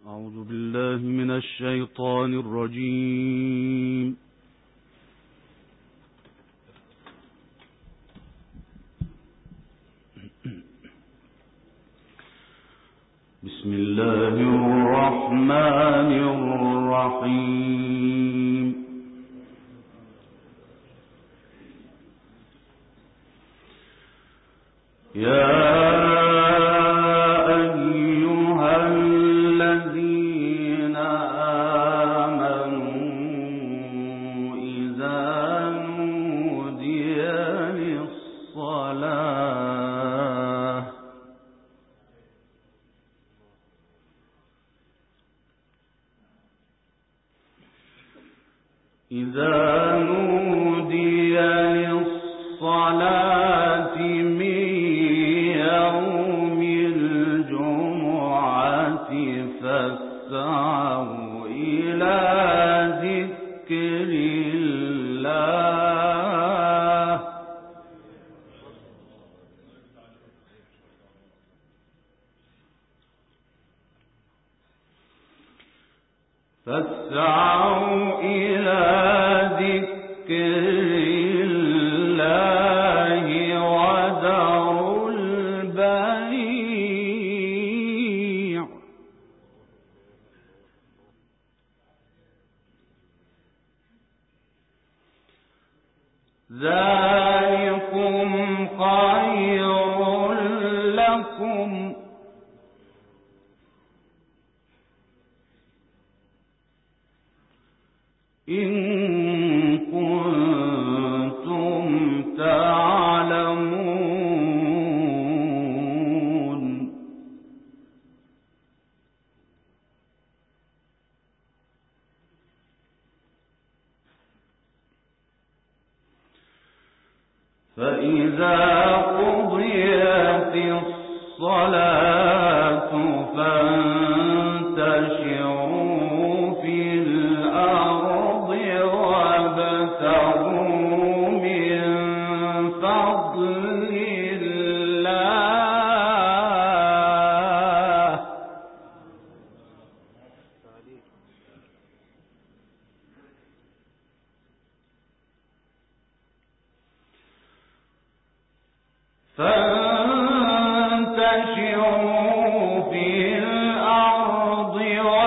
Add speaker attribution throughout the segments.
Speaker 1: أعوذ بالله من الشيطان الرجيم. بسم الله الرحمن الرحيم. يا إذا نودي للصلاة من يوم الجمعة فاسعوا إلى ذكر الله فاسعوا إلى ذكر الله وذروا البيع ذلكم خير لكم إن كنتم تعلمون. فإذا قضيت الصلاة فانتشروا في الأرض وابتغوا من فضل الله فانتشروا في الأرض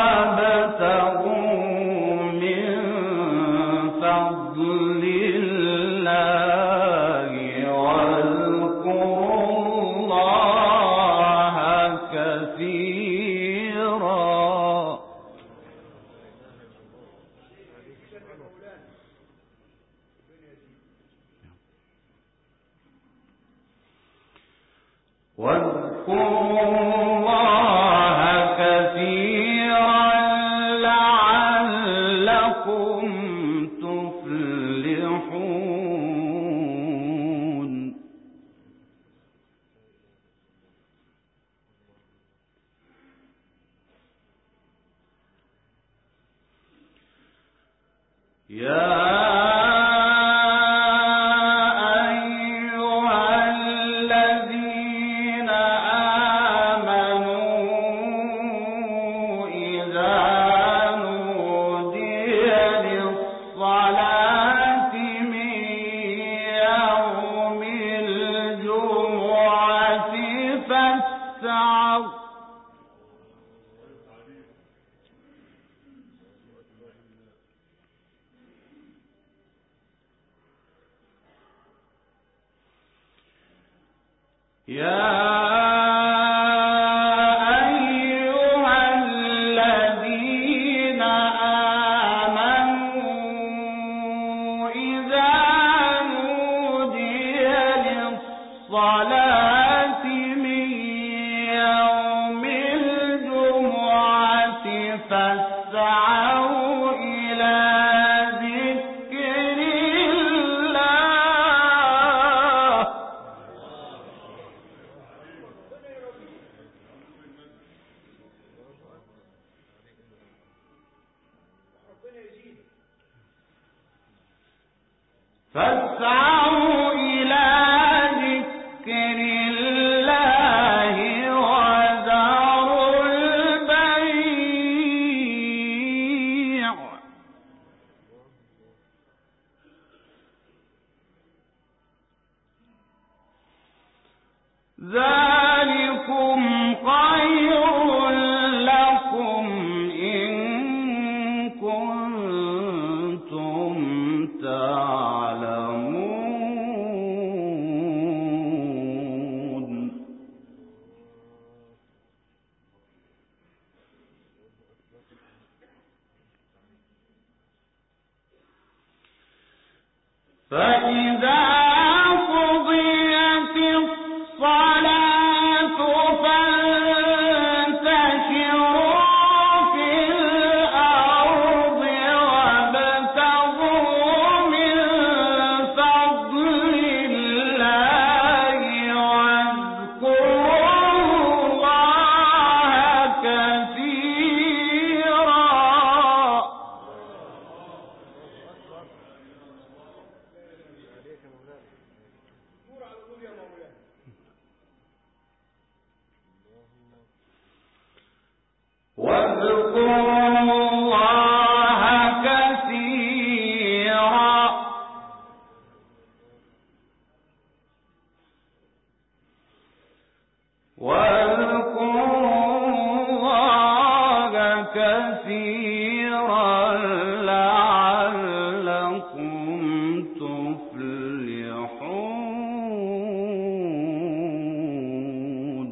Speaker 1: وابتغوا من فضل الله واذكروا الله كثيرا لعلكم تفلحون. يا أيها الذين آمنوا إذا نودي للصلاة من يوم الجمعة فاسعوا إلى ذكر الله فاسعوا إلى ذكر الله وذروا البيع فإذا قضيت الصلاة فانتشروا في الأرض وابتغوا من فضل الله واذكروا الله كثيرا. واذكروا الله كثيرا لعلكم تفلحون.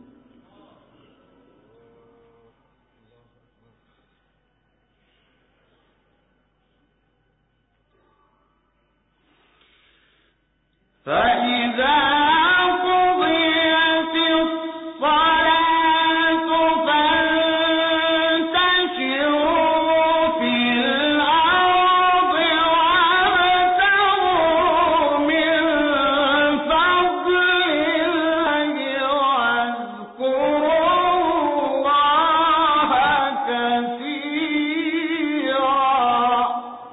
Speaker 1: فإذا قضيت الصلاة فانتشروا في الأرض وابتغوا من فضل الله واذكروا الله كثيرا.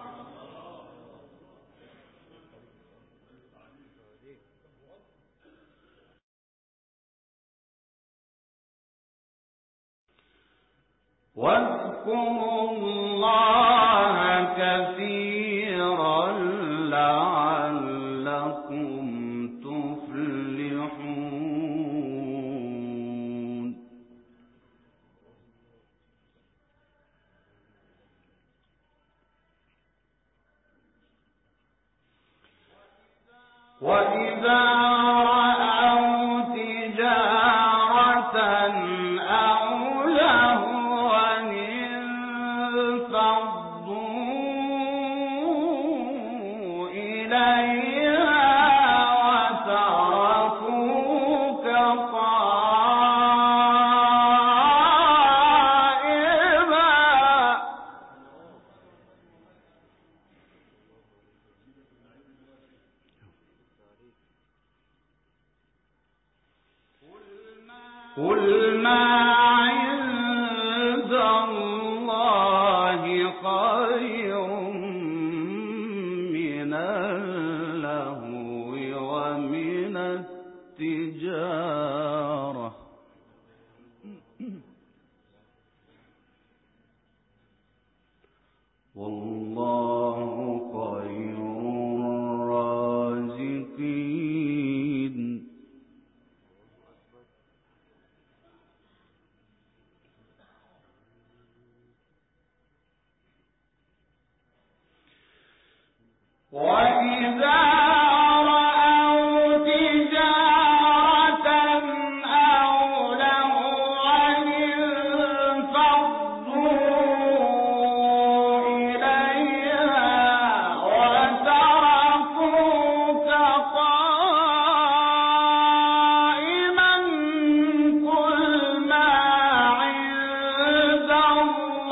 Speaker 1: واذكروا الله كثيرا لعلكم تفلحون. وإذا رأوا تجارة أو لهوا انفضوا إليها وتركوك قائما. قل ما عند الله خير من اللهو ومن التجارة والله خير الرازقين. وإذا رأوا تجارة أو لهوا انفضوا إليها وتركوك قائما. قل ما عند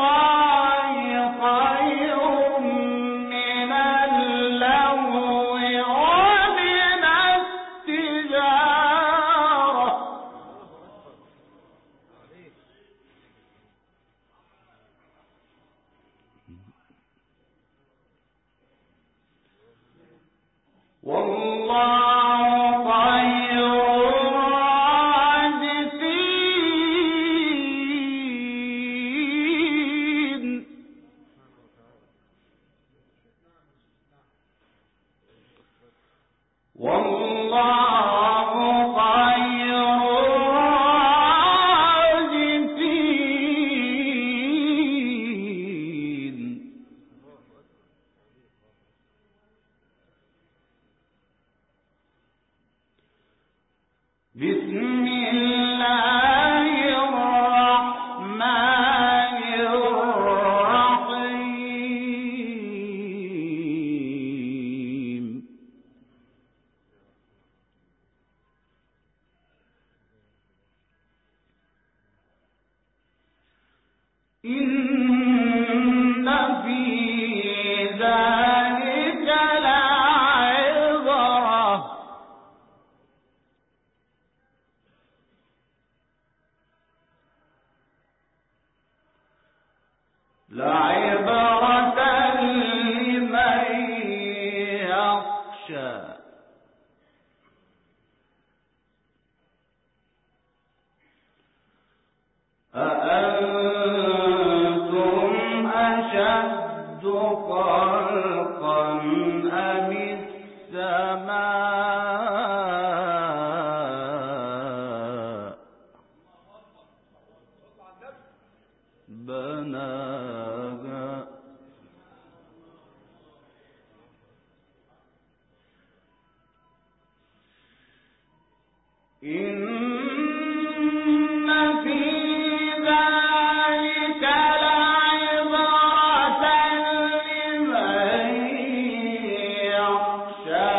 Speaker 1: الله خير من اللهو إن في ذلك لعبرة لمن يخشى. أأنتم أشد خلقا أم السماء بناها إن في ذلك لعبرة لمن يخشى.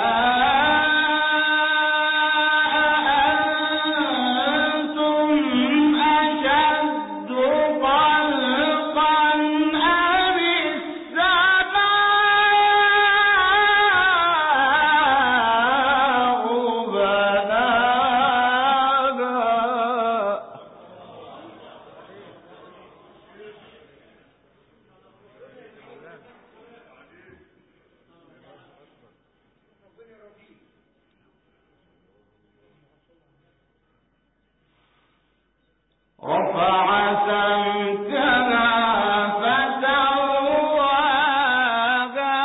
Speaker 1: أأنتم أشد خلقا أم السماء بناها رفع سمكها فسواها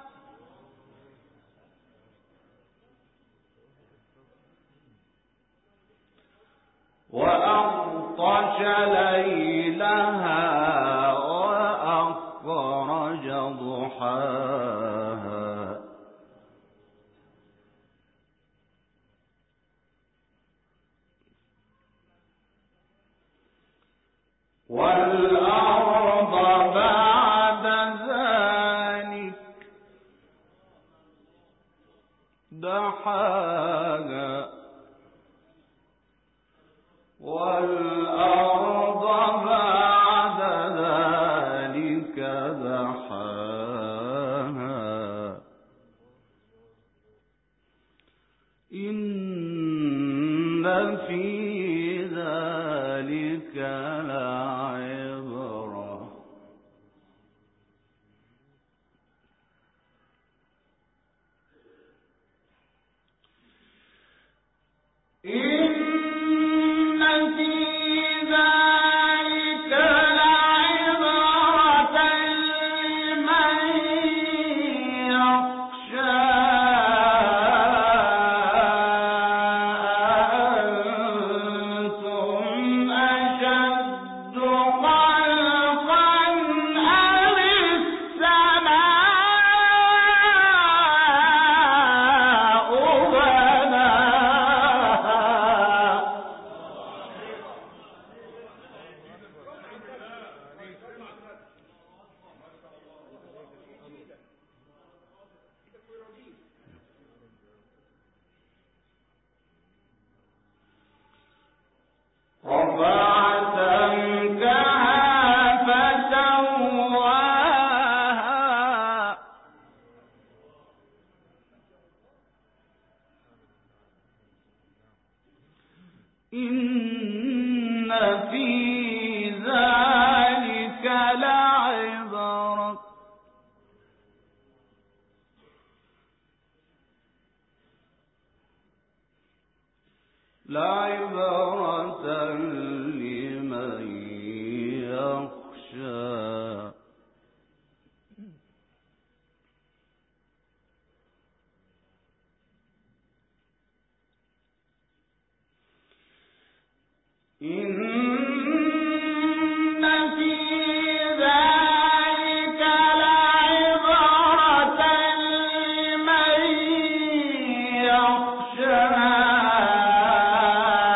Speaker 1: وأغطش ليلها وأخرج ضحاها والأرض بعد ذلك دحاها والأرض بعد ذلك دحاها إن في ذلك لعبرة إن في ذلك لعبرة لمن يخشى. أأنتم أشد خلقا أم السماء بناها رفع سمكها فسواها إن في ذلك لعبرة لمن يخشى. إن في ذلك لعبرة لمن يخشى.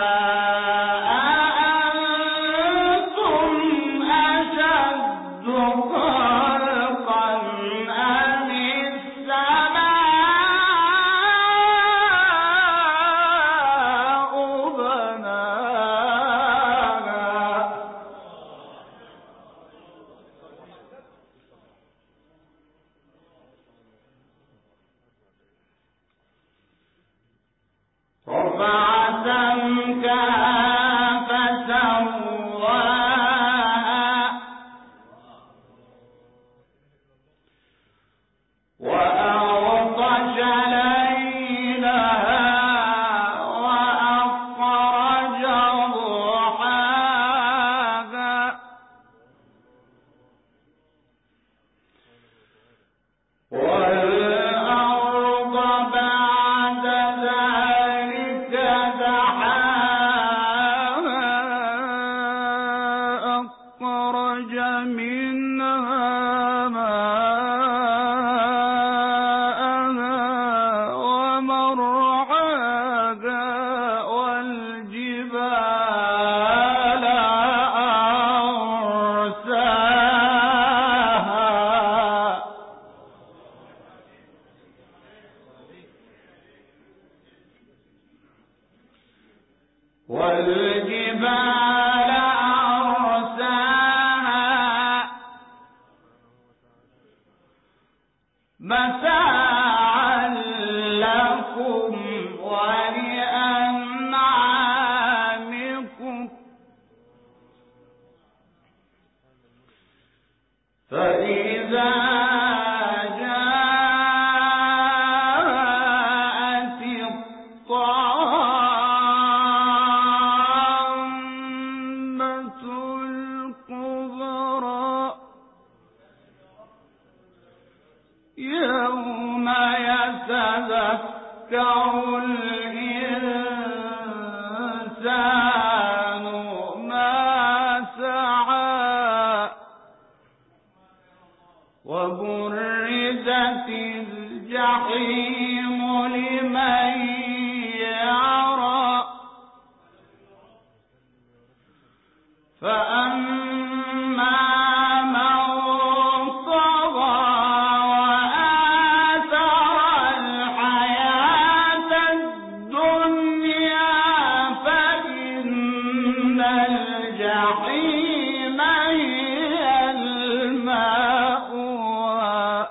Speaker 1: منها ماءها ومرعاها والجبال أرساها متاعا لكم ولأنعامكم فإذا جاءت الطامة الكبرى يوم يتذكر الإنسان ما سعى وبرزت الجحيم لمن يرى فأما من طغى وآثر الحياة الدنيا فإن الجحيم هي المأوى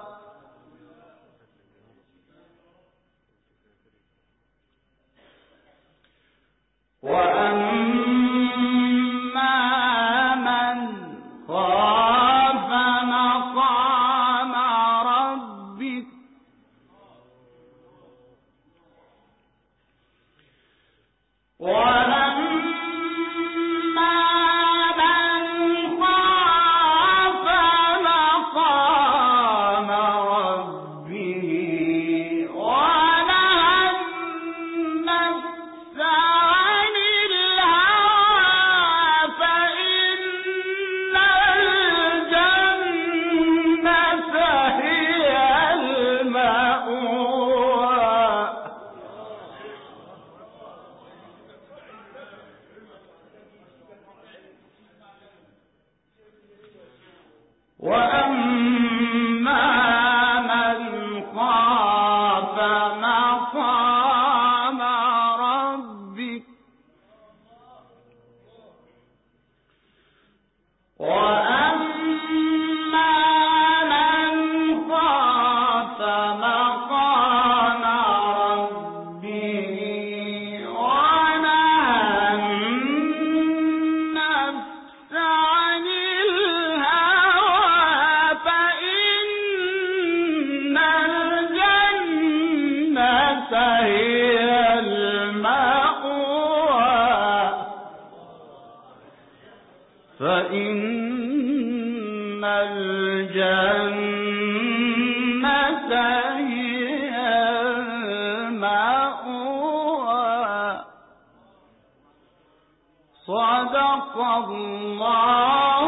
Speaker 1: وأما من خاف مقام ربك وأما من خاف مقام ربه ونهى النفس عن الهوى فإن الجنة هي المأوى وأما من خاف مقام ربك وأما من خاف مقام ربه ونهى النفس عن الهوى فإن الجنة هي المأوى فإن الجنة هي المأوى صدق الله